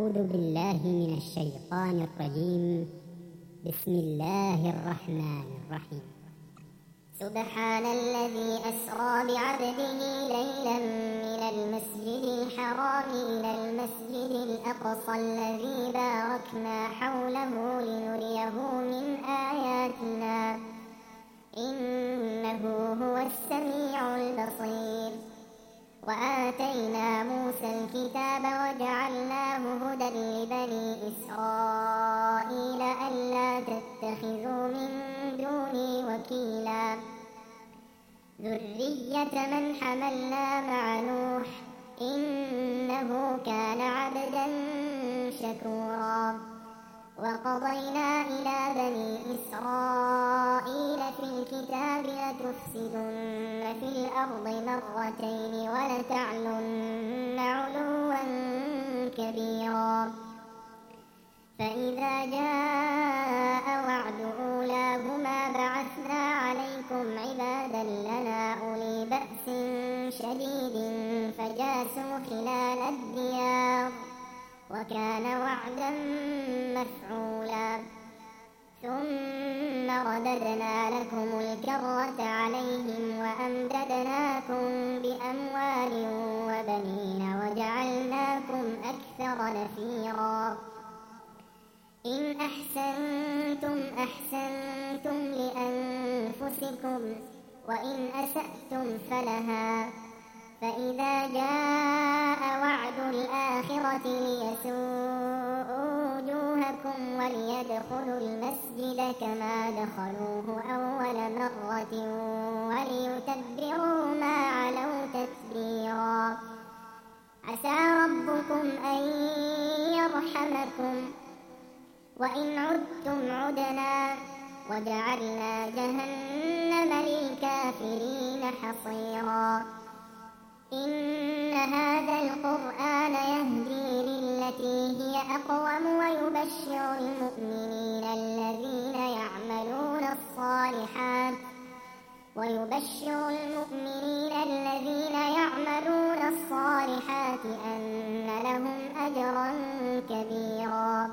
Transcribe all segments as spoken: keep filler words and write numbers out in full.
أعوذ بالله من الشيطان الرجيم. بسم الله الرحمن الرحيم. سبحان الذي أسرى بعبده ليلا من المسجد الحرام إلى المسجد الأقصى الذي باركنا حوله لنريه من آياتنا إنه هو السميع البصير. وآتينا موسى الكتاب وجعلناه هدى لبني إسرائيل ألا تتخذوا من دوني وكيلا ذرية من حملنا مع نوح إنه كان عبدا شكورا. وقضينا إلى بني إسرائيل في الكتاب لتفسدن في الأرض مرتين ولتعلن علوا كبيرا. فإذا جاء وعد أولاهما بعثنا عليكم عبادا لنا أولي بأس شديد فجاسوا خلال الديار وكان وعدا مفعولا. ثم رددنا لكم الكرة عليهم وأمددناكم بأموال وبنين وجعلناكم أكثر نفيرا. إن أحسنتم أحسنتم لأنفسكم وإن أسأتم فلها. فإذا جاء وعد الآخرة ليسوءوا وجوهكم وليدخلوا المسجد كما دخلوه أول مرة وليتبروا ما علوا تتبيرا. عسى ربكم أن يرحمكم وإن عدتم عدنا وجعلنا جهنم للكافرين حصيرا. إن هذا القرآن يهدي للتي هي أقوم ويبشر المؤمنين الذين يعملون الصالحات ويبشر المؤمنين الذين يعملون الصالحات أن لهم أجرا كبيرا.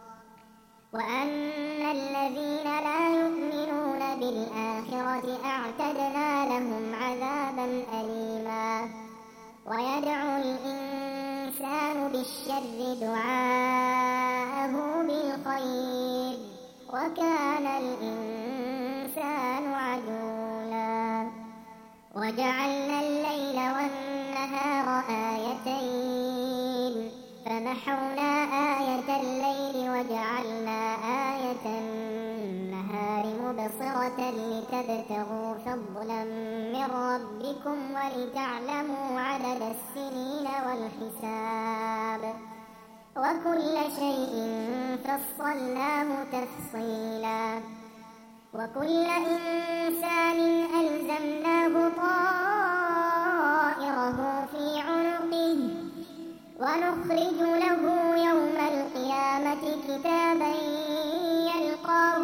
وأن الذين لا يؤمنون بالآخرة أعتدنا لهم عذابا أليما. ويدعو الإنسان بالشر دعاءه بالخير وكان الإنسان عجولا. وجعلنا الليل والنهار آيتين فمحونا آية الليل وجعلنا آية النهار مبصرة لتبتغوا فضلا من ربكم ولتعلموا عدد السنين والحساب وكل شيء فصلناه تفصيلا. وكل إنسان ألزمناه طائره في عنقه ونخرج له يوم القيامة كتابا يلقاه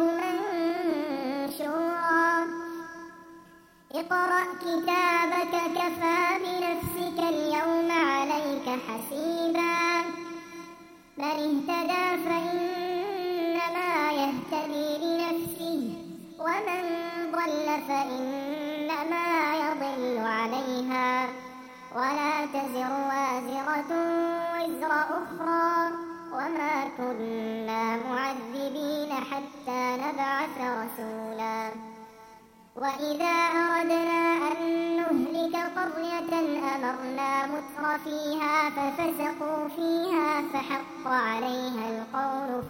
منشورا. اقرأ كتابك كفى بنفسك اليوم عليك حسيبا. من اهتدى فإنما يهتدي لنفسه ومن ضل فإنما يضل عليها ولا تزر وازرة وزر أخرى وما كنا معذبين حتى نبعث رسولا. وإذا أردنا أن نهلك قرية أمرنا متر فيها ففسقوا فيها فحق عليها القول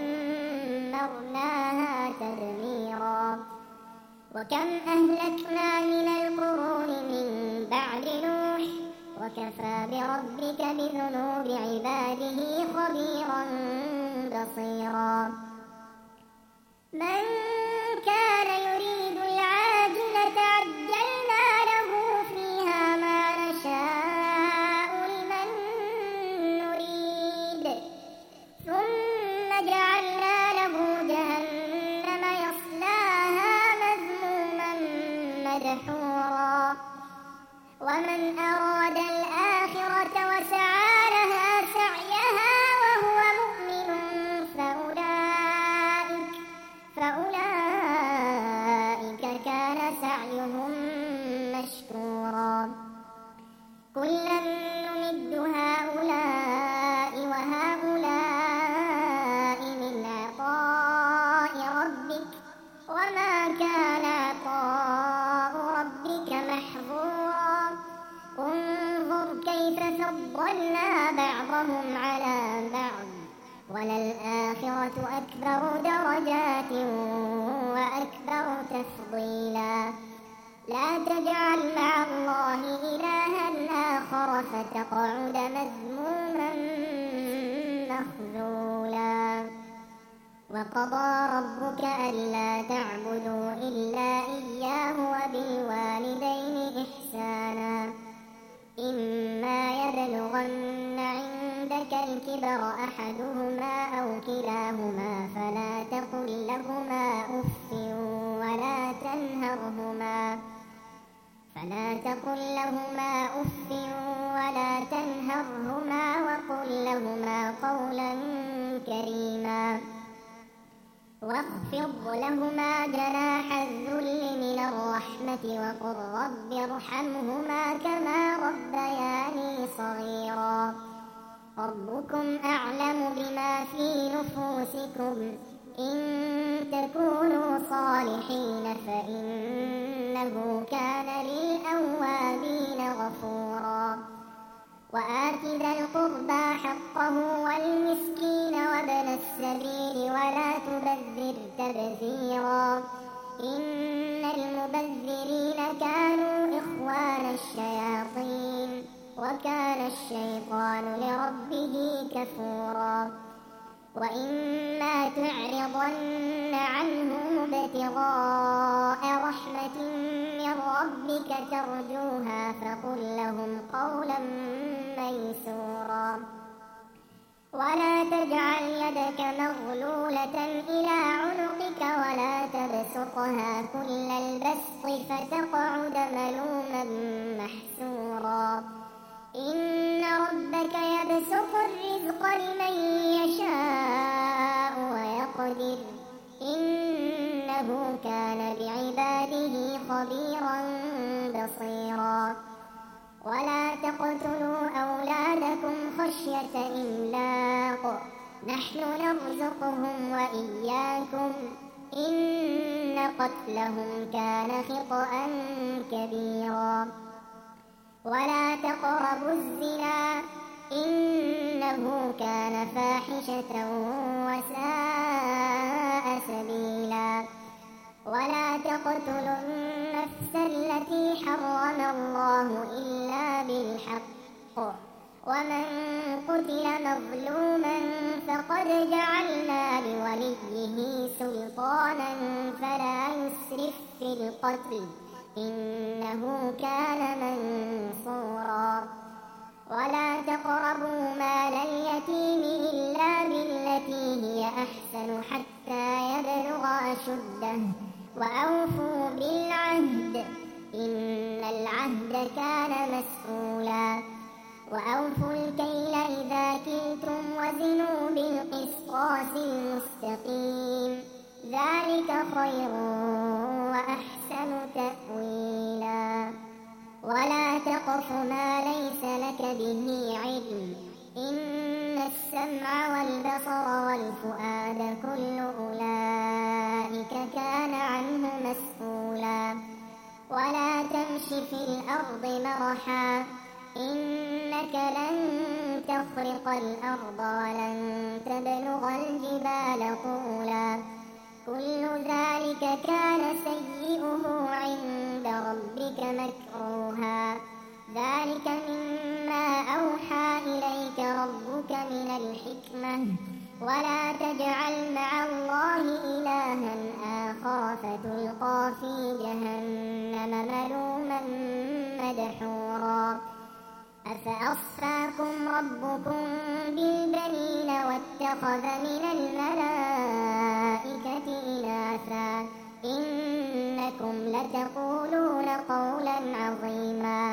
فدمرناها تدميرا. وكم أهلكنا من القرون من بعد نوح وكفى بربك بذنوب عباده خبيرا بصيرا. من كان يريد العاجلة عجلنا له فيها ما نشاء لمن نريد ثم جعلنا له جهنم يصلاها مذموما مدحورا. ومن أراد الآخرة وسعى لها سعيها وهو بعد وللآخرة أكبر درجات وأكبر تفضيلا لا تجعل مع الله إلها آخر فتقعد مذموما مخذولا وقضى ربك ألا تعبدوا إلا إياه وبالوالدين إحسانا إما يبلغن عندك الكبر أحدهما أو كلاهما فلا تقل لهما أف ولا تنهرهما فلا تقل لهما أف ولا تنهرهما وقل لهما قولا كريما واخفض لهما جناح الذل من الرحمة وقل رب ارحمهما كما ربياني صغيرا ربكم أعلم بما في نفوسكم إن تكونوا صالحين فإنه كان للأوابين غفورا وآت ذا القربى حقه والمسكين وابن السبيل ولا تبذر تبذيرا إن المبذرين كانوا إخوان الشياطين وكان الشيطان لربه كفورا وإما تعرضن عنهم ابتغاء رحمة من ربك ترجوها فقل لهم قولا ميسورا ولا تجعل يدك مغلولة إلى عنقك ولا تبسطها كل البسط فتقعد ملوما محسورا إن ربك يبسط الرزق لمن يشاء ويقدر إنه كان بعباده خبيرا بصيرا ولا تقتلوا أولادكم خشية إملاق نحن نرزقهم وإياكم إن قتلهم كان خطأ كبيرا ولا تقربوا الزنا إنه كان فاحشة وساء سبيلا ولا تقتلوا النفس التي حرم الله إلا بالحق ومن قتل مظلوما فقد جعلنا لوليه سلطانا فلا يسرف في القتل إنه كان منصورا ولا تقربوا مال اليتيم إلا بالتي هي أحسن حتى يبلغ أشده وأوفوا بالعهد إن العهد كان مسؤولا وأوفوا الكيل إذا كلتم وزنوا بالقسطاس المستقيم ذلك خير وأحسن تأويلا ولا تقف ما ليس لك به علم إن السمع والبصر والفؤاد كل أولئك كان عنه مسؤولا ولا تمش في الأرض مرحا إنك لن تخرق الأرض ولن تبلغ الجبال طولا كل ذلك كان سيئه عند ربك مكروها ذلك مما أوحى إليك ربك من الحكمة ولا تجعل مع الله إلها آخر فتلقى في جهنم ملوما مدحورا أفأصفاكم ربكم بالبنين واتخذ من الملائكة إناثا إنكم لتقولون قولا عظيما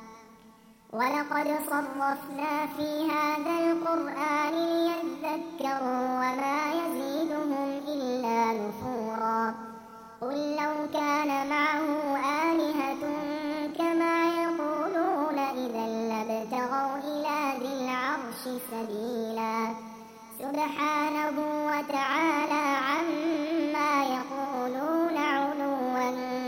ولقد صرفنا في هذا القرآن ليذكروا وما يزيدهم إلا نفورا قل لو كان معه آلهة كما يقولون إذا لابتغوا إلى ذي العرش سبيلا سبحانه وتعالى عما يقولون علوا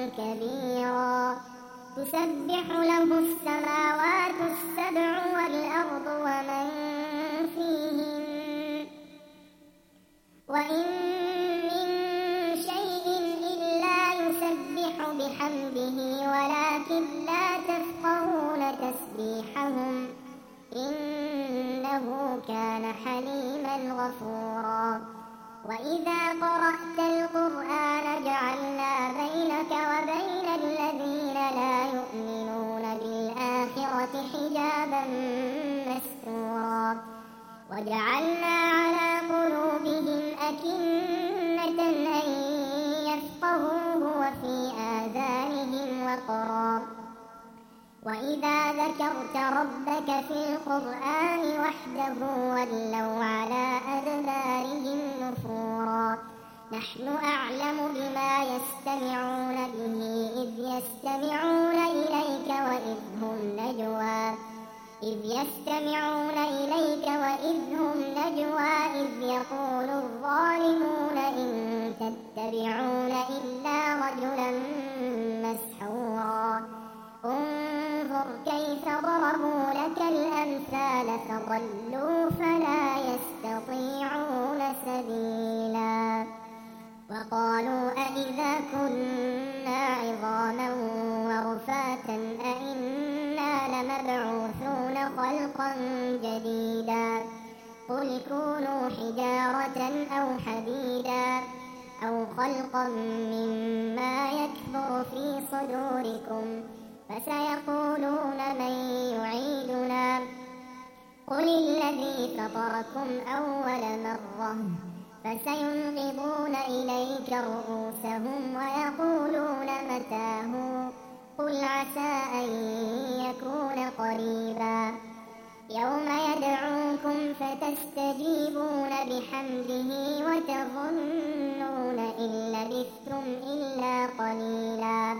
كبيرا تسبح له السماوات السبع والأرض ومن فيهن ولكن لا تفقهون تسبيحهم إنه كان حليما غفورا وإذا قرأت القرآن جعلنا بينك وبين الذين لا يؤمنون بالآخرة حجابا مستورا وجعلنا على قلوبهم أكنة أن يفقهوه وفي آذانهم وقرا وإذا ذكرت ربك في القرآن وحده ولوا على أدبارهم نفورا نحن أعلم بما يستمعون به إذ يستمعون إليك وإذ هم نجوى إذ يستمعون إليك وإذ هم نجوى إذ يقول الظالمون إن تتبعون إلا رجلا مسحورا انظر كيف ضربوا لك الأمثال فضلوا فلا يستطيعون سبيلا وقالوا أإذا كنا عظاما ورفاتا أإنا لمبعوثون خلقا جديدا قل كونوا حجارة أو حديدا أو خلقا مما يكبر في صدوركم فسيقولون من يعيدنا قل الذي فطركم أول مرة فسينغضون إليك رؤوسهم ويقولون متاه قل عسى أن يكون قريبا يوم يدعوكم فتستجيبون بحمده وتظنون إن لبثتم إلا قليلا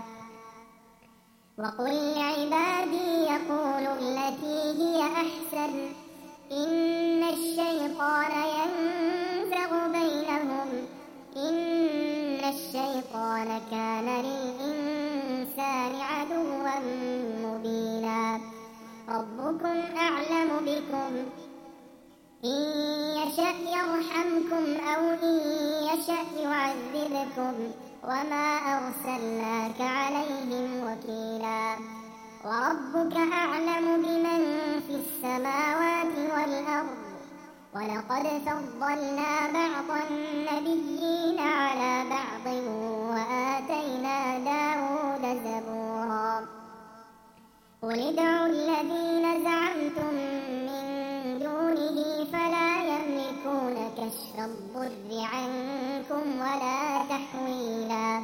وقل لعبادي يقولوا التي هي أحسن إن الشيطان ينزغ بينهم إن الشيطان كان للإنسان عدوا مبينا ربكم أعلم بكم إن يشأ يرحمكم أو إن يشأ يعذبكم وما أرسلناك عليهم وكيلا وربك أعلم بمن في السماوات والأرض ولقد فضلنا بعض النبيين على بعض وآتينا داود زبورا قل ادعوا الذين زعمتم من دونه فلا يملكون كشف الضر عنكم ولا تحويلا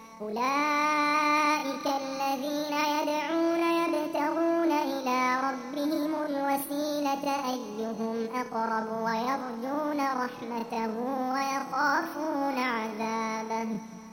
أولئك الذين يدعون يبتغون إلى ربهم الوسيلة أيهم أقرب ويرجون رحمته ويخافون عذابه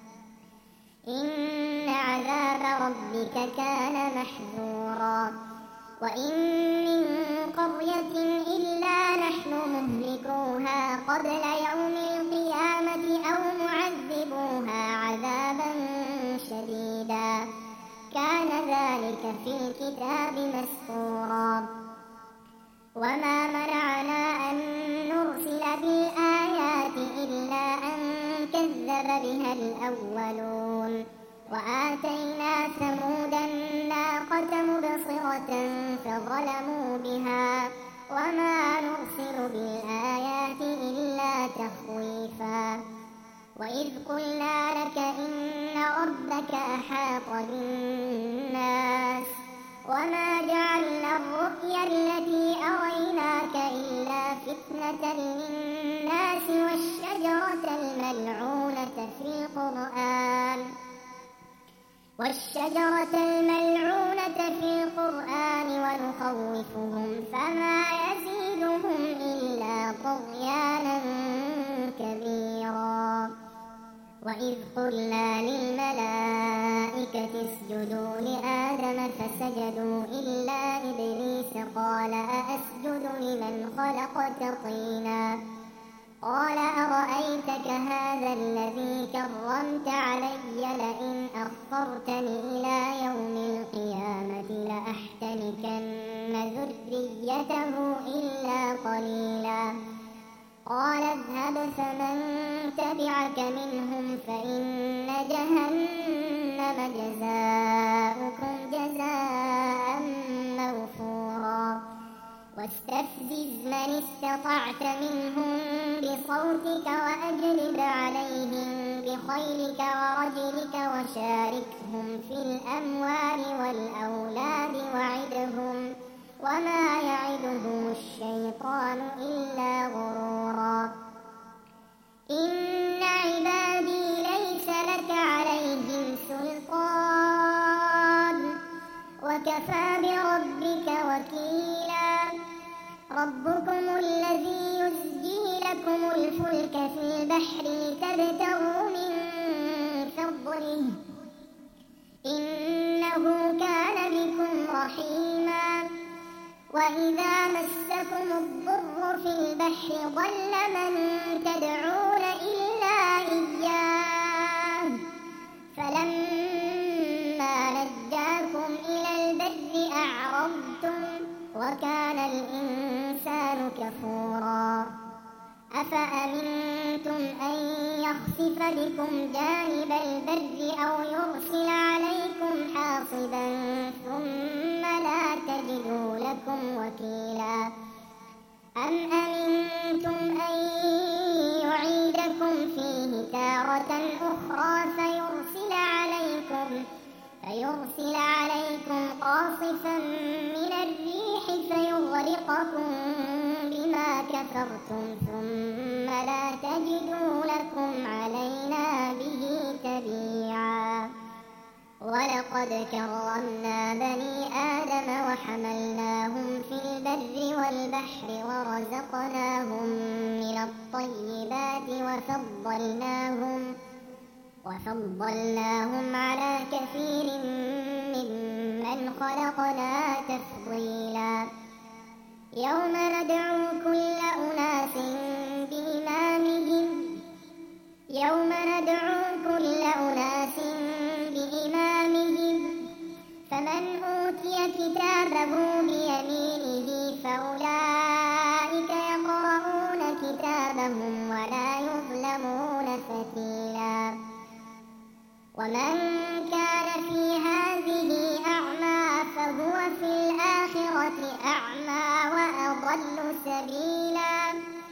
إن عذاب ربك كان محذورا وإن من قرية إلا نحن مهلكوها قبل يوم القيامة أو معذبوها عذابا شديدا كان ذلك في الكتاب مسطورا وما منعنا أن نرسل بالآيات إلا أن كذب بها الأولون وآتينا ثمود الناقة مبصرة فظلموا بها وما نرسل بالآيات إلا تخويفا وإذ قلنا لك إن ربك أحاط بالناس وما جعلنا الرؤيا التي أريناك إلا فتنة للناس والشجرة الملعونة في القرآن والشجرة الملعونة في القرآن ونخوفهم فما يزيدهم إلا طغيانا كبيرا وإذ قلنا للملائكة اسجدوا لآدم فسجدوا إلا إبليس قال أأسجد لمن خلقت طينا قال أرأيتك هذا الذي كرمت علي لئن أخرتني إلى يوم القيامة لأحتنكن ذريته إلا قليلا قال اذهب فمن تبعك منهم فإن جهنم جهنم جزاؤكم جزاء موفورا واستفزز من استطعت منهم بصوتك وأجلب عليهم بخيلك ورجلك وشاركهم في الأموال والأولاد وعدهم وما يعدهم الشيطان إلا غرورا إن عبادي ليس لك عليهم سلطان وكفى بربك وكيلا ربكم الذي يزجي لكم الفلك في البحر لتبتغوا من فضله إنه كان بكم رحيما وإذا مسكم الضر في البحر ضل من تدعون إلا إياه فلما نجاكم إلى البر أعرضتم وكان الإنسان كفورا أفأمنتم أن يخسف بكم جانب البر أو يرسل عليكم حاصبا ثم لا تجدوا لكم وكيلا أم أمنتم أن يعيدكم فيه تارة أخرى فيرسل عليكم فيرسل عليكم قاصفا من الريح فيغرقكم بما كفرتم ثم لا تجدوا لكم علينا به تبيعا ولقد كرمنا بني آدم وحملناهم في البر والبحر ورزقناهم من الطيبات وفضلناهم وفضلناهم على كثير ممن خلقنا تفضيلا يوم ندعو كل أناس بإمامهم يوم ندعو كل أناس بإمامهم فمن أوتي كتابه بيمينه فأولئك يقرؤون كتابهم ولا يظلمون فتيلا ومن كان في هذه أعمى فهو في الآخرة أعمى وأضل سبيلا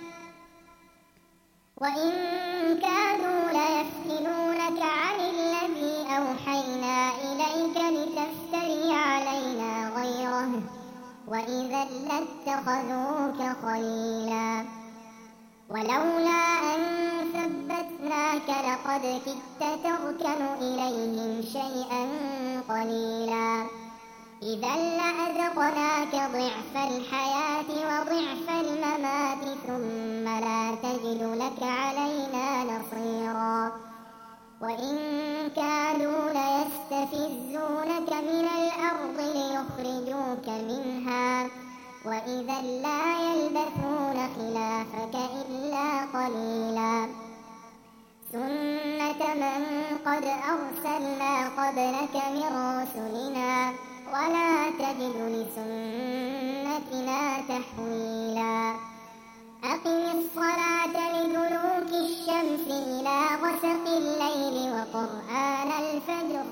وإن كادوا ليفتنونك عن الذي أوحينا إليك لتفتري علينا غيره وإذا لاتخذوك خليلا ولولا أن ثبتناك لقد كدت تركن إليهم شيئا قليلا إذا لأذقناك ضعف الحياة وضعف الممات ثم لا تجد لك علينا نصيرا وإن كانوا ليستفزونك من الأرض ليخرجوك منها وإذا لا يلبثون خلافك إلا قليلا سنة من قد أرسلنا قبلك من رسلنا ولا تجد لسنتنا تحويلا أقم الصلاة لدلوك الشمس إلى غسق الليل وقرآن الفجر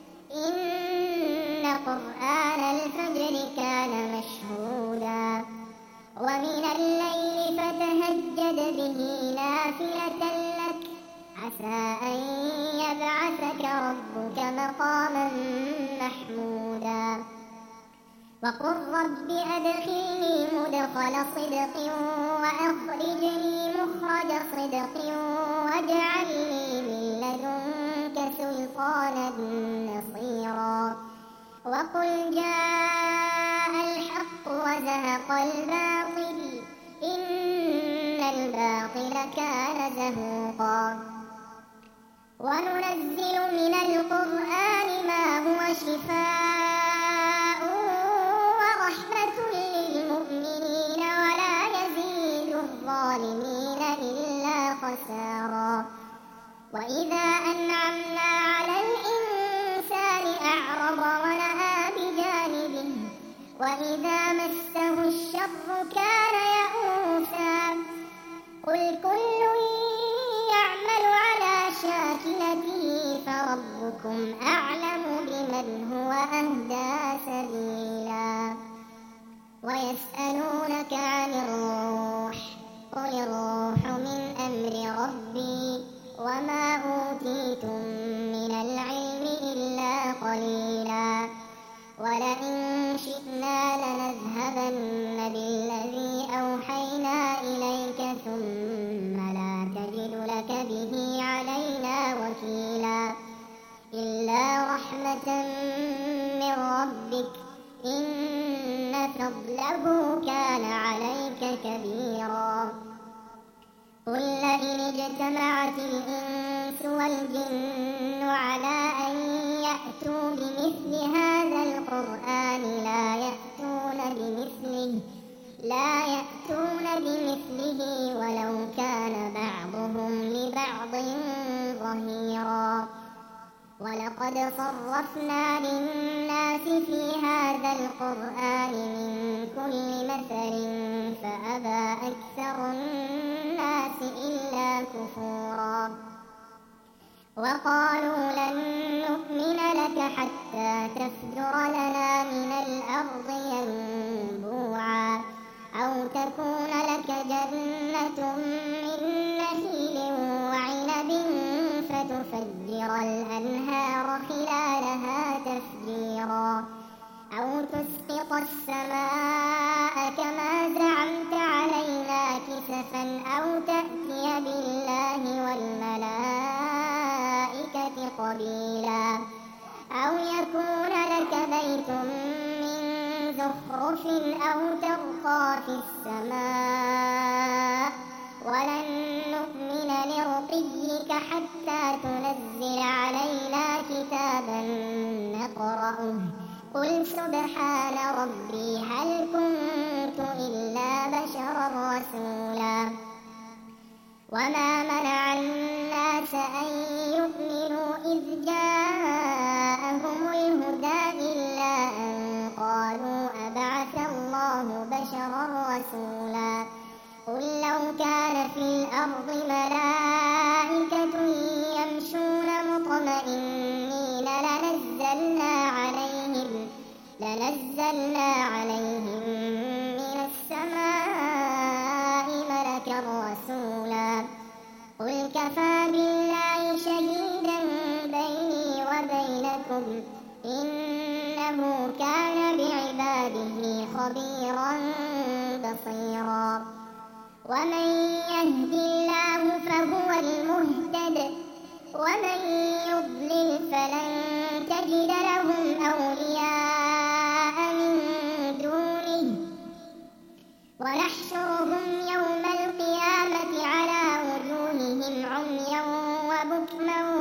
إن قرآن الفجر كان مشهودا ومن الليل فتهجد به نافلة لك عسى أن يبعثك ربك مقاما محمودا وقل رب أدخلني مدخل صدق وأخرجني مخرج صدق واجعل لي من لدنك سلطانا نصيرا وقل جاء الحق وزهق الباطل إن الباطل كان زهوقا وننزل من القرآن ما هو شفاء ورحمة للمؤمنين ولا يزيد الظالمين إلا خسارا وإذا أنعمنا على الإنسان أعرض ونأى بجانبه وإذا مسه الشر كان يئوسا قل كل يعمل على شاكلته ربكم أعلم بمن هو أهدى سبيلا ويسألونك عن الروح قل الروح من أمر ربي وما أوتيتم من العلم إلا قليلا ولئن شئنا لنذهبن بالذي أوحينا إليك ثم لا تجد لك به علينا وكيلا إلا رحمة من ربك إن فضله كان عليك كبيرا قل لئن اجتمعت الإنس والجن على أن يأتوا بمثل هذا القرآن لا يأتون بمثله لا يأتون بمثله ولو كان بعضهم لبعض ظهيرا ولقد صرفنا للناس في هذا القرآن من كل مثل فأبى أكثر الناس إلا كفورا وقالوا لن نؤمن لك حتى تفجر لنا من الأرض ينبوعا أو تكون لك جنة من نخيل وعنب فتفجر الأنهار خلالها تفجيرا أو تسقط السماء كما زعمت علينا كسفا أو تأتي بالله والملائكة قبيلا أو يكون لك بيت من زخرف أو ترقى في السماء ولن نؤمن لرقيك حتى تنزل علينا كتابا نقرأه قل سبحان ربي هل كنت إلا بشرا رسولا وما منع الناس أن يؤمنوا إذ جاءهم الهدى إلا أن قالوا أبعث الله بشرا رسولا قل لو كان في الأرض ملائكة يمشون مطمئنين لنزلنا عليهم لنزلنا عليهم من السماء ملكا رسولا قل كفى بالله شهيدا بيني وبينكم إنه كان بعباده خبيرا بصيرا ومن يهد الله فهو المهتد ومن يضلل فلن تجد لهم أولياء من دونه ونحشرهم يوم القيامة على وجوههم عميا وبكما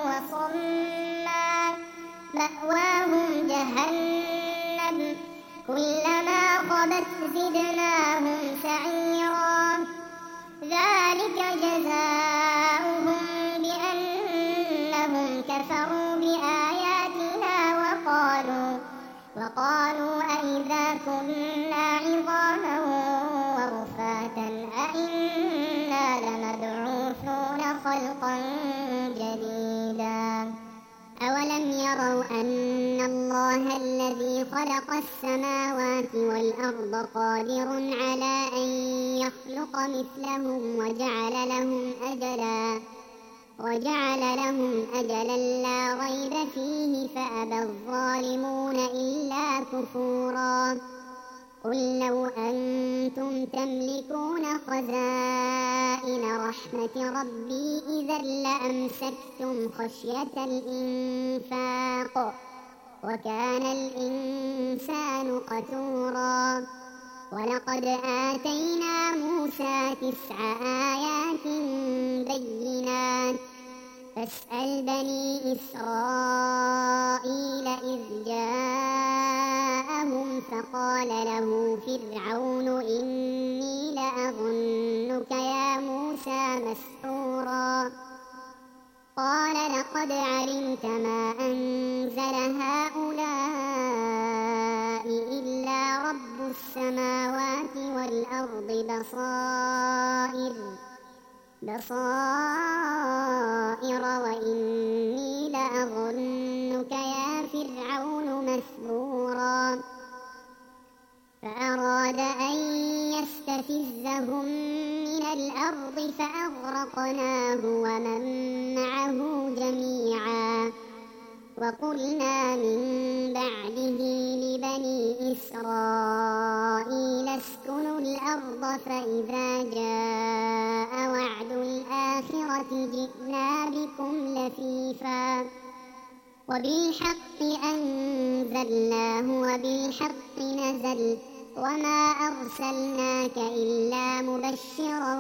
وصما مأواهم جهنم كلما خبت زدناهم سعيرا ذلك جزاؤهم بأنهم كفروا بآياتنا وقالوا وقالوا أئذا كنا عظاما ورفاتا أئنا لمبعوثون خلقا جديدا أولم يروا أن الله الذي خلق السماوات والأرض قادر على أن يخلق مثلهم وجعل لهم أجلا وجعل لهم أجلا لا ريب فيه فأبى الظالمون إلا كفورا قل لو أنتم تملكون خزائن رحمة ربي إذا لأمسكتم خشية الإنفاق وكان الإنسان قتورا ولقد آتينا موسى تسع آيات بينات فاسأل بني إسرائيل إذ جاءهم فقال له فرعون إني لأظنك يا موسى مسحورا قال لقد علمت ما أنزل هؤلاء إلا رب السماوات والأرض بصائر بصائر وإني لأظنك أخرجناهم من الأرض فأغرقناه ومن معه جميعا وقلنا من بعده لبني إسرائيل اسكنوا الأرض فإذا جاء وعد الآخرة جئنا بكم لفيفا وبالحق أنزلناه وبالحق نزل وما أرسلناك إلا مبشرا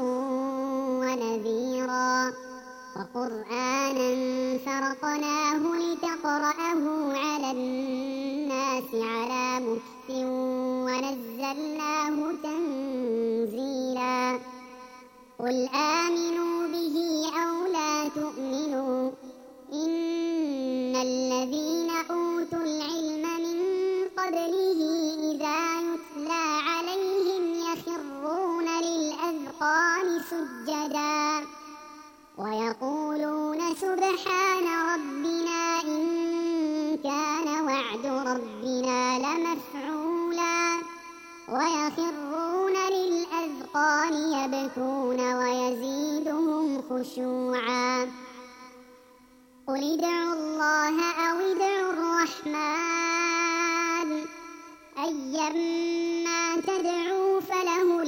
ونذيرا وقرآنا فرقناه لتقرأه على الناس على مكث ونزلناه تنزيلا قل آمنوا به أو لا تؤمنوا إن الذين أوتوا العلم من قبله إذا يتلى عليهم يخرون للأذقان سجدا ويقولون سبحان ربنا إن كان وعد ربنا لمفعولا ويخرون للأذقان يبكون ويزيدهم خشوعا قل ادعوا الله أو ادعوا الرحمن أيما تدعوا فله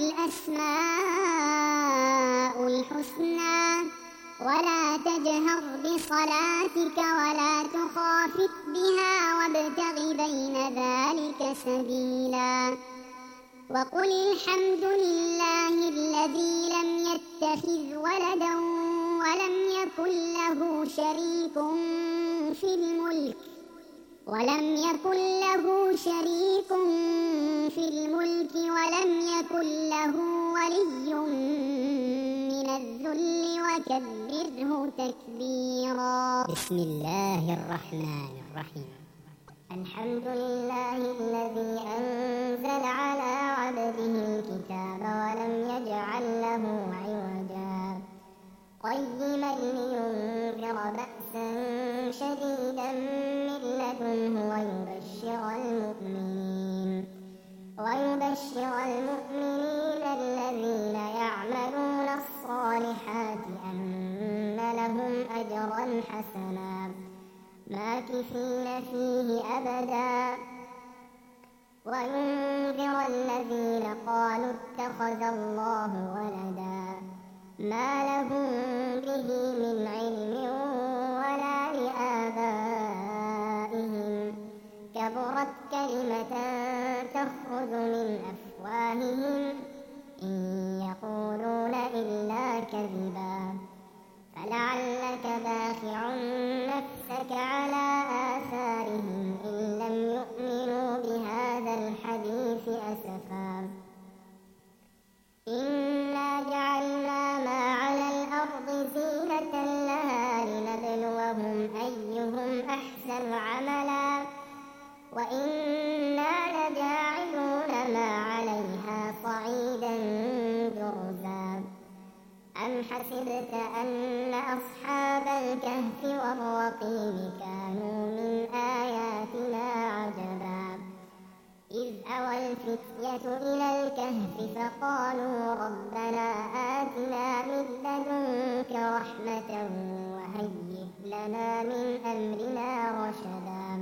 الأسماء الحسنى ولا تجهر بصلاتك ولا تخافت بها وابتغ بين ذلك سبيلا وقل الحمد لله الذي لم يتخذ ولدا ولم يكن له شريك في الملك ولم يكن له شريك في الملك ولم يكن له ولي من الذل وكبره تكبيرا بسم الله الرحمن الرحيم الحمد لله الذي أنزل على عبده الكتاب ولم يجعل له عوجا قيما لينذر بأسا شديدا من لدنه ويبشر المؤمنين ويبشر المؤمنين الذين يعملون الصالحات أن لهم أجرا حسنا ماكثين فيه أبدا وينذر الذين قالوا اتخذ الله ولدا ما لهم به من علم ولا لآبائهم كبرت كلمة تخرج من أفواههم إن يقولون إلا كذبا فلعلك باخع نفسك على آثارهم إن لم يؤمنوا بهذا الحديث أسفا إنا جعلنا ما على الأرض زينة لها لنبلوهم أيهم أحسن عملا وإنا لجاعلون ما عليها صعيدا جرزا أم حسبت أن أصحاب الكهف والرقيم كانوا من آياتنا عجبا إذ أوى الفتية إلى الكهف فقالوا ربنا آتنا من لدنك رحمة وهيئ لنا من أمرنا رشدا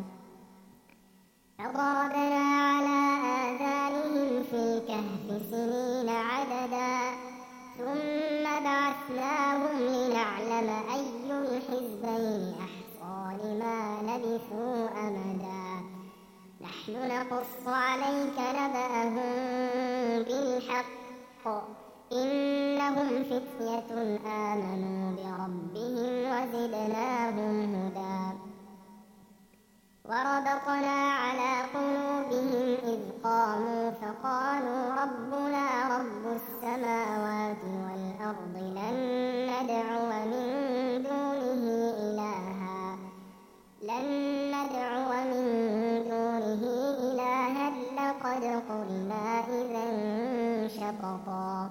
فضربنا على آذانهم في الكهف سنين عددا ثم بعثناهم لنعلم أي الحزبين أحصى لما لبثوا أمدا نحن نقص عليك نبأهم بالحق إنهم فتية آمنوا بربهم وزدناهم هدى وربطنا على قلوبهم إذ قاموا فقالوا ربنا رب السماوات والأرض لن ندعو من دونه إلها لن ندعو من دونه إلها لقد قلنا إذا شططا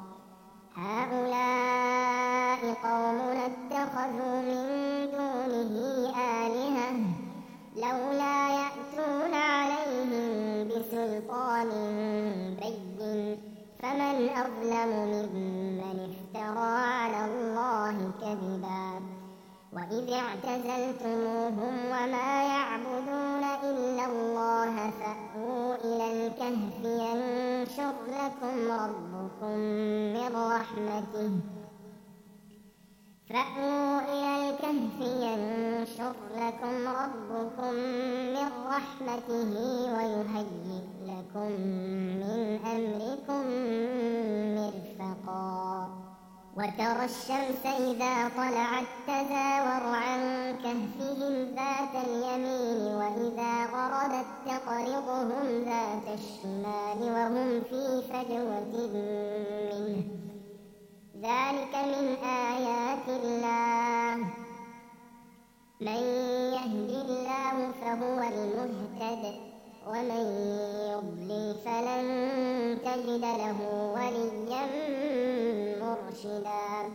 هؤلاء قومنا اتخذوا من دونه آلهة لولا يأتون عليهم بسلطان بين فمن أظلم ممن افترى على الله كذبا وإذ اعتزلتموهم وما يعبدون إلا الله فأووا إلى الكهف ينشر لكم ربكم من رحمته فأووا إلى الكهف ينشر لكم ربكم من رحمته ويهيئ لكم من أمركم مرفقا وترى الشمس إذا طلعت تزاور عن كهفهم ذات اليمين وإذا غربت تقرضهم ذات الشمال وهم في فجوة منه ذلك من آيات الله من يهد الله فهو المهتد ومن يضلل فلن تجد له وليا مرشدا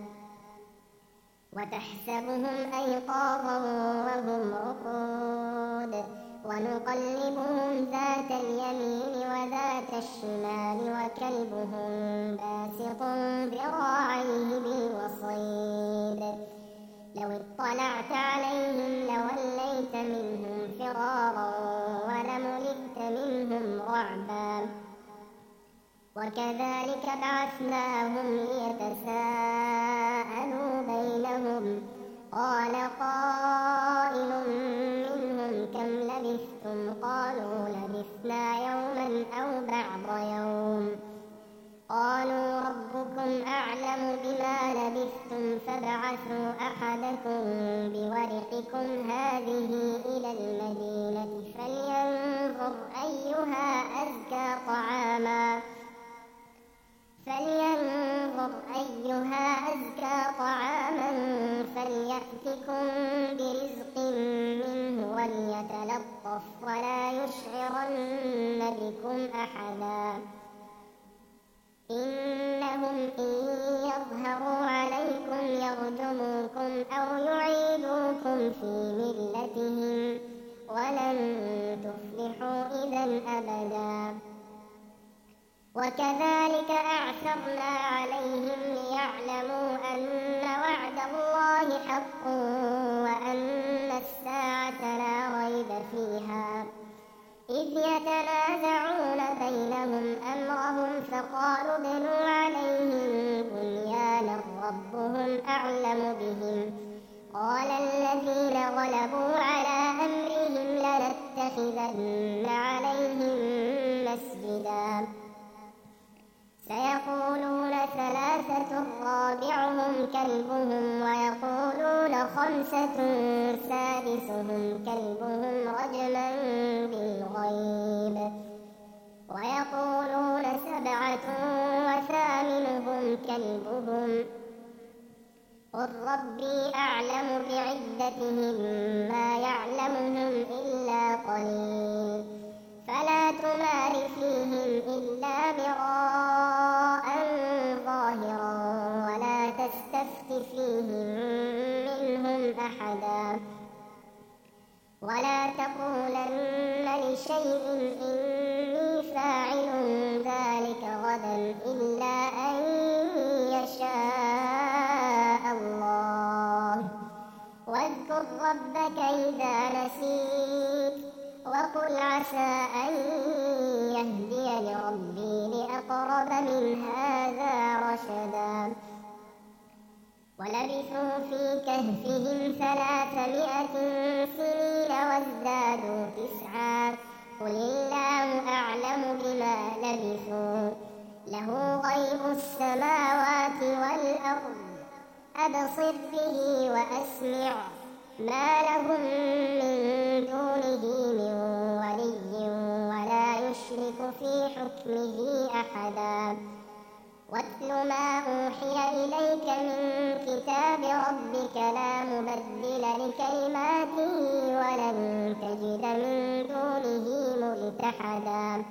وتحسبهم أيقاظا وهم رقود ونقلبهم ذات اليمين وذات الشمال وكلبهم باسط ذراعيه بالوصيد لو اطلعت عليهم لوليت منهم فرارا ولملئت منهم رعبا وكذلك بعثناهم ليتساءلوا بينهم قال قائل منهم كم لبثتم قالوا لبثنا يوما أو بعض يوم قالوا ربكم أعلم بما لبثتم فابعثوا أحدكم بورقكم هذه إلى المدينة فلينظر أيها أزكى طعاما فلينظر أيها أزكى طعاما فليأتكم برزق منه وليتلطف ولا يشعرن بكم أحدا إنهم إن يظهروا عليكم يرجموكم أو يعيدوكم في ملتهم ولن تفلحوا إذا أبدا وكذلك أعثرنا عليهم ليعلموا أن وعد الله حق وأن الساعة لا ريب فيها إذ يتنازعون بينهم أمرهم فقالوا ابنوا عليهم بنيانا ربهم أعلم بهم قال الذين غلبوا على أمرهم لنتخذن عليهم مسجدا سيقولون ثلاثة رابعهم كلبهم ويقولون خمسة سادسهم كلبهم رجما بالغيب ويقولون سبعة وثامنهم كلبهم قل ربي أعلم بعدتهم ما يعلمهم إلا قليل فلا تمار فيهم إلا مراء ظاهرا ولا تستفت فيهم منهم أحدا ولا تقولن لشيء إني فاعل ذلك غدا إلا أن يشاء الله واذكر ربك إذا نسيت وقل عسى أن يهديني ربي لأقرب من هذا رشدا ولبثوا في كهفهم ثلاثمائة سنين وازدادوا تسعا قل الله أعلم بما لبثوا له غيب السماوات والأرض أبصر به وأسمع ما لهم من دونه من ولي ولا يشرك في حكمه أحدا واتل ما أوحي إليك من كتاب ربك لا مبدل لكلماته ولن تجد من دونه ملتحدا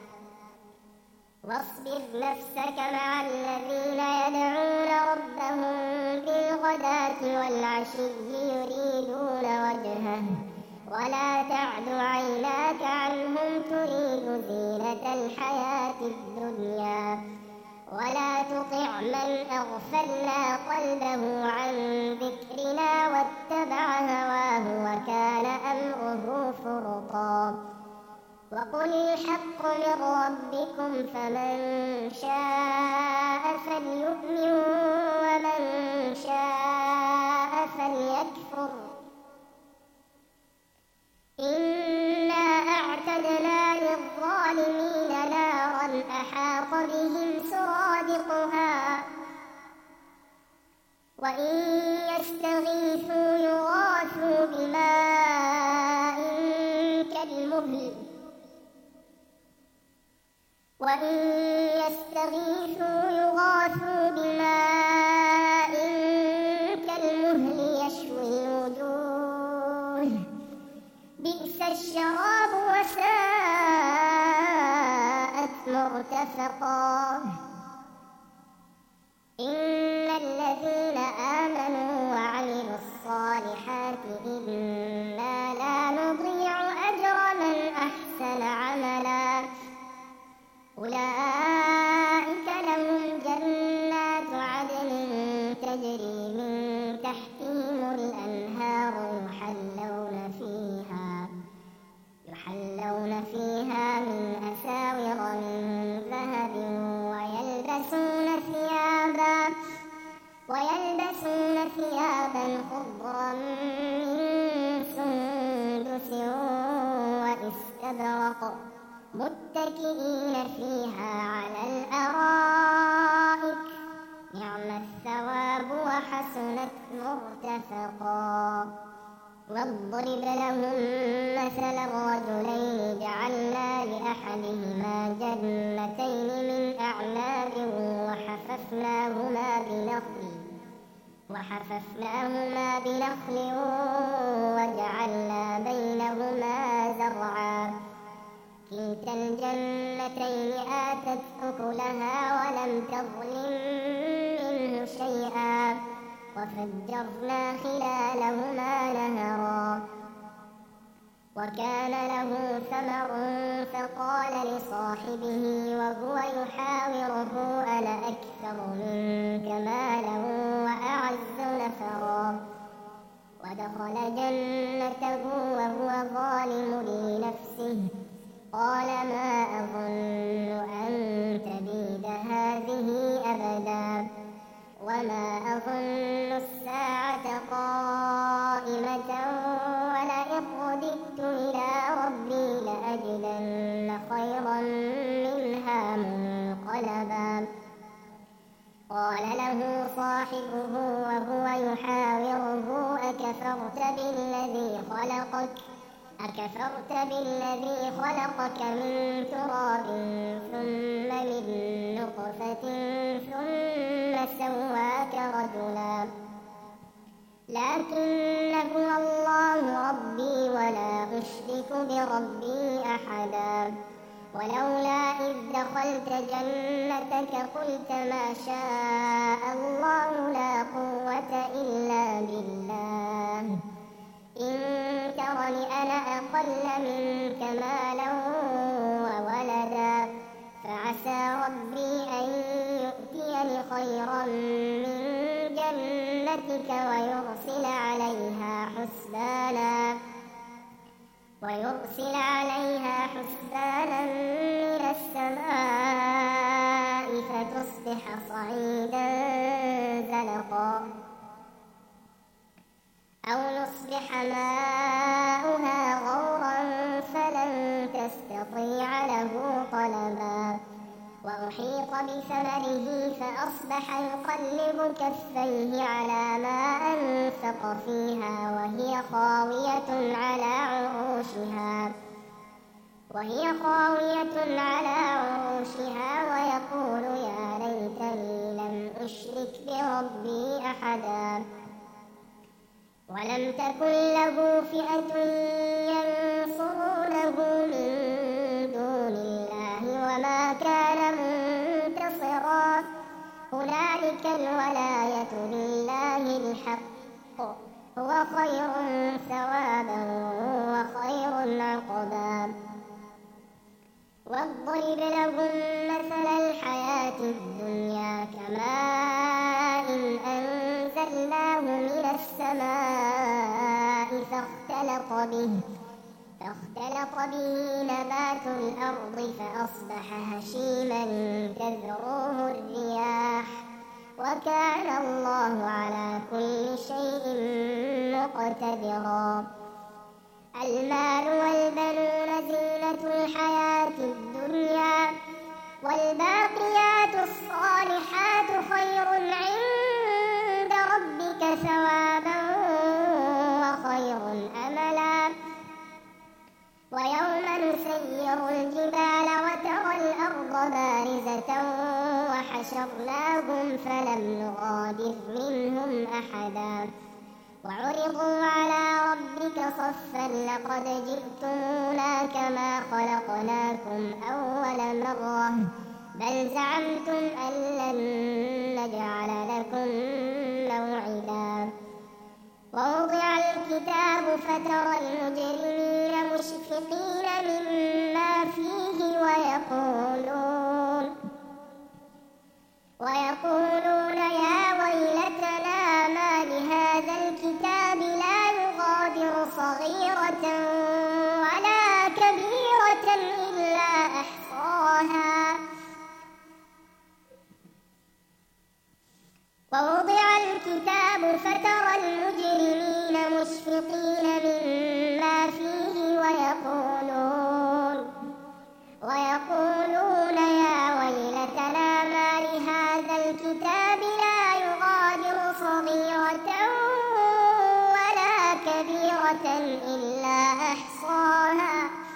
واصبر نفسك مع الذين يدعون ربهم بالغداة والعشي يريدون وجهه ولا تعد عيناك عنهم تريد زينة الحياة الدنيا ولا تطع من أغفلنا قلبه عن ذكرنا واتبع هواه وكان أمره فرطا وقل الحق من ربكم فمن شاء فليؤمن ومن شاء فليكفر إنا أعتدنا للظالمين نارا أحاط بهم سرادقها وإن يستغيثوا يغاثوا بماء كالمهل وإن يستغيثوا يغاثوا بماء كالمهل يشوي الوجوه بئس الشراب وساءت مرتفقا إن الذين آمنوا وعملوا الصالحات إنا لا نضيع أجر من أحسن عملا أولئك لهم جنات عدن تجري من تحتهم الأنهار يحلون فيها يحلون فيها من أساور من ذهب ويلبسون ثيابا ويلبسون ثيابا خضرا من سندس واستبرق متكئين فيها على الأرائك نعم الثواب وحسنت مرتفقا واضرب لهم مثل الرجلين جعلنا لأحدهما جنتين من أعناب وحففناهما بنخل وحففناهما بنخل وجعلنا بينهما زرعا كلتا الجنتين آتت أكلها ولم تظلم منه شيئا وفجرنا خلالهما نهرا وكان له ثمر فقال لصاحبه وهو يحاوره أنا أكثر منك مالا وأعز نفرا ودخل جنته وهو ظالم لنفسه قال ما أظن أن تبيد هذه أبدا وما أظن الساعة قائمة ولئن رددت إلى ربي لأجدن خيرا منها منقلبا قال له صاحبه وهو يحاوره أكفرت بالذي خلقك أكفرت بالذي خلقك من تراب ثم من نطفة ثم سواك رجلا لكن هو الله ربي ولا أشرك بربي أحدا ولولا إذ دخلت جنتك قلت ما شاء الله لا قوة إلا بالله إن ترني أنا أقل منك مالا وولدا فعسى ربي أن يؤتيني خيرا من جنتك ويرسل عليها حسبانا ويرسل عليها حسبانا من السماء فتصبح صعيدا زلقا أو يصبح ماؤها غورا فلن تستطيع له طلبا وأحيط بثمره فأصبح يقلب كفيه على ما أنفق فيها وهي خاوية على عروشها وهي خاوية على عروشها ويقول يا ليتني لم أشرك بربي أحدا ولم تكن له فئة ينصرونه من دون الله وما كان منتصرا هنالك الولاية لله الحق هو خير ثوابا وخير عقبا واضرب لهم مثل الحياة الدنيا كماء أنزلناه من السماء فاختلط به فاختلط به نبات الأرض فأصبح هشيما تذروه الرياح وكان الله على كل شيء مقتدرا. المال والبنون زينة الحياة الدنيا والباقيات الصالحات خير عند ربك ثوابا وخير أملا. ويوم نسير الجبال وترى الأرض بارزة وحشرناهم فلم نغادر منهم أحدا وعرضوا على ربك صفا لقد جئتمونا كما خلقناكم أول مرة بل زعمتم أن لن نجعل لكم موعدا. ووضع الكتاب فترى المجرمين مشفقين مما فيه ويقولون ويقولون يا ويلتنا ما لهذا الكتاب لا يغادر صغيرة ولا كبيرة إلا أحصاها. ووضع الكتاب فترى المجرمين مشفقين مما فيه ويقولون ويقولون يا ويلتنا ما لهذا الكتاب لا يغادر صغيرة ولا كبيرة إلا أحصاها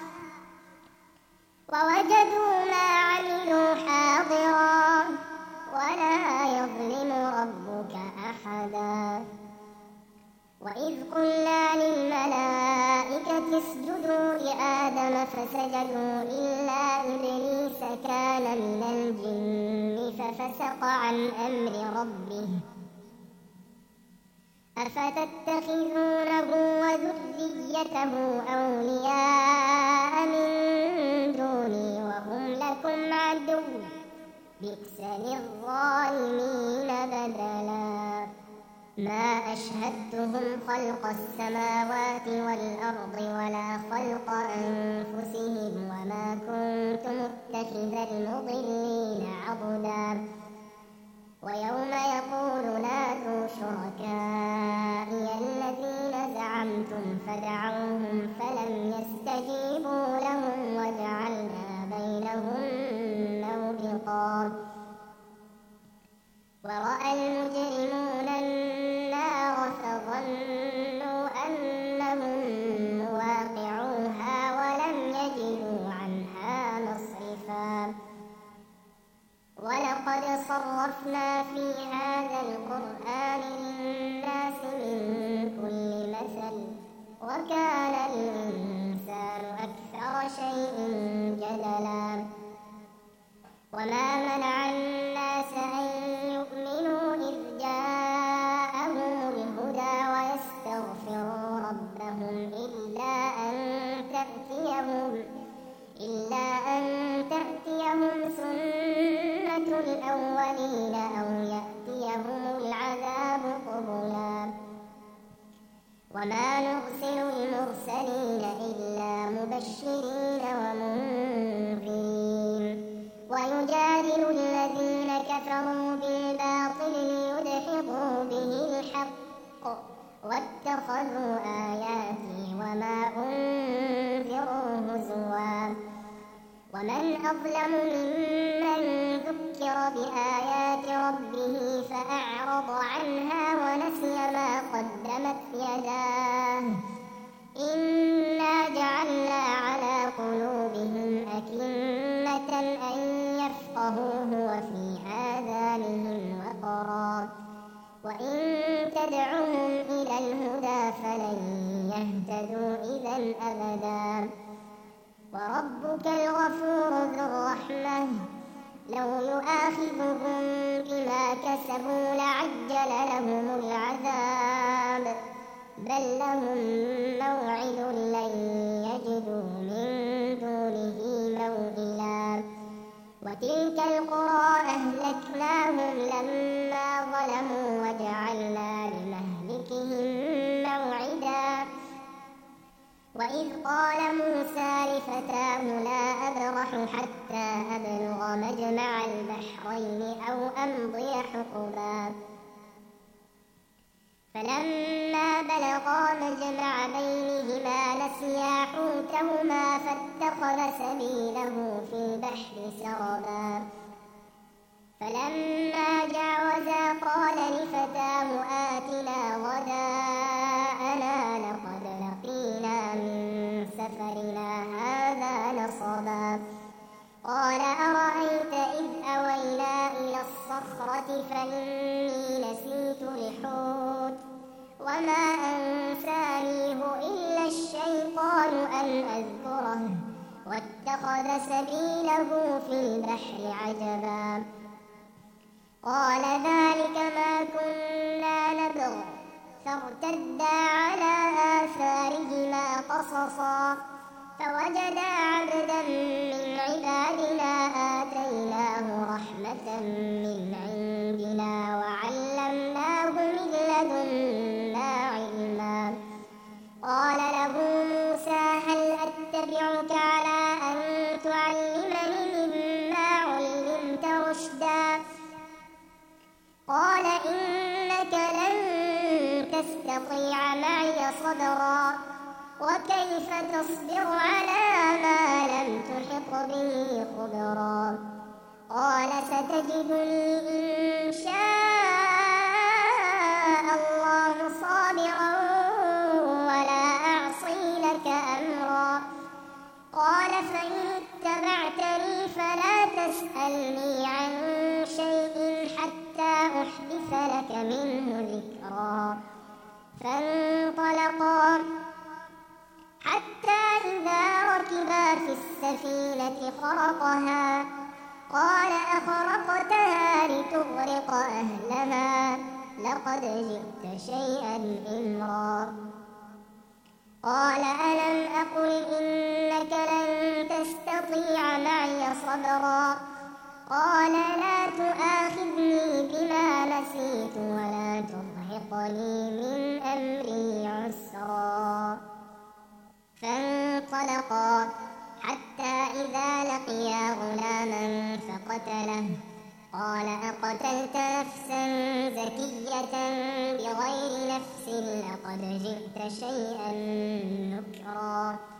ووجدوا ما عملوا حاضرا ولا يظلم ربك أحدا. وإذ قلنا للملائكة اسجدوا لآدم فسجدوا إلا إبليس كان من الجن ففسق عن أمر ربه أفتتخذونه وذريته أولياء من دوني وهم لكم عدو بئس للظالمين بدلا. ما أشهدتهم خلق السماوات والأرض ولا خلق أنفسهم وما كنت متخذ المضلين عضدا. ويوم يقول نادوا شركائي الذين زعمتم فدعوهم فلم يستجيبوا لهم وجعلنا بينهم موبقا. ورأى المجرمون النار فظنوا أنهم مواقعوها ولم يجدوا عنها مصرفا. ولقد صرفنا في هذا القرآن للناس من كل مثل وكان الإنسان أكثر شيء جدلا. وما منع الناس أن يؤمنوا إذ جاءهم الهدى ويستغفروا ربهم إلا أن تأتيهم إلا أن تأتيهم سنة الأولين أو يأتيهم العذاب قبلا. وما نرسل المرسلين إلا مبشرين ومنذرين ويجادل الذين كفروا بالباطل ليدحضوا به الحق واتخذوا آياتي وما أنذروا هزوا. ومن أظلم ممن ذكر بآيات ربه فأعرض عنها ونسي ما قدمت يداه إنا جعلنا على قلوبهم أكنة أن يفقهوه وفي آذانهم وقرا وإن تدعهم إلى الهدى فلن يهتدوا إذا أبدا. وربك الغفور ذو الرحمة لو يؤاخذهم بما كسبوا لعجل لهم العذاب بل لهم موعد لن يجدوا من دونه موئلا. وتلك القرى أهلكنا فأهلكناهم لما ظلموا وجعلنا لمهلكهم موعدا وإذ قال موسى لفتاه لا أبرح حتى أبلغ مجمع البحرين أو أمضي حقبا فلما بلغا مجمع بينهما نسيا حوتهما فاتخذ سبيله في البحر سربا فلما جاوزا قال لفتاه آتنا غداءنا لقد لقينا من سفرنا هذا نصبا قال أرأيت إذ أوينا إلى الصخرة فإني نسيت الحوت وما أنسانيه إلا الشيطان أن أذكره واتخذ سبيله في البحر عجبا قال ذلك ما كنا نبغ فارتدا على آثارهما قصصا فوجدا عبدا من عبادنا آتيناه رحمة من عندنا وعلمناه من لدنا علما قال له موسى هل أتبعك على أن تعلمني مما علمت رشدا قال إنك لن تستطيع معي صبرا وكيف تصبر على ما لم تحط به خبرا قال ستجدني إن شاء الله صابرا ولا أعصي لك أمرا قال فإن اتبعتني فلا تسألني عن شيء حتى أحدث لك منه ذكرا فانطلقا حتى إذا ركبا في السفينة خرقها قال أخرقتها لتغرق أهلها لقد جئت شيئا إمرا قال ألم أقل إنك لن تستطيع معي صبرا قال لا تؤاخذني بما نسيت ولا ترهقني من أمري عسرا فانطلقا حتى إذا لقيا غلاما فقتله قال أقتلت نفسا زكية بغير نفس لقد جئت شيئا نكرا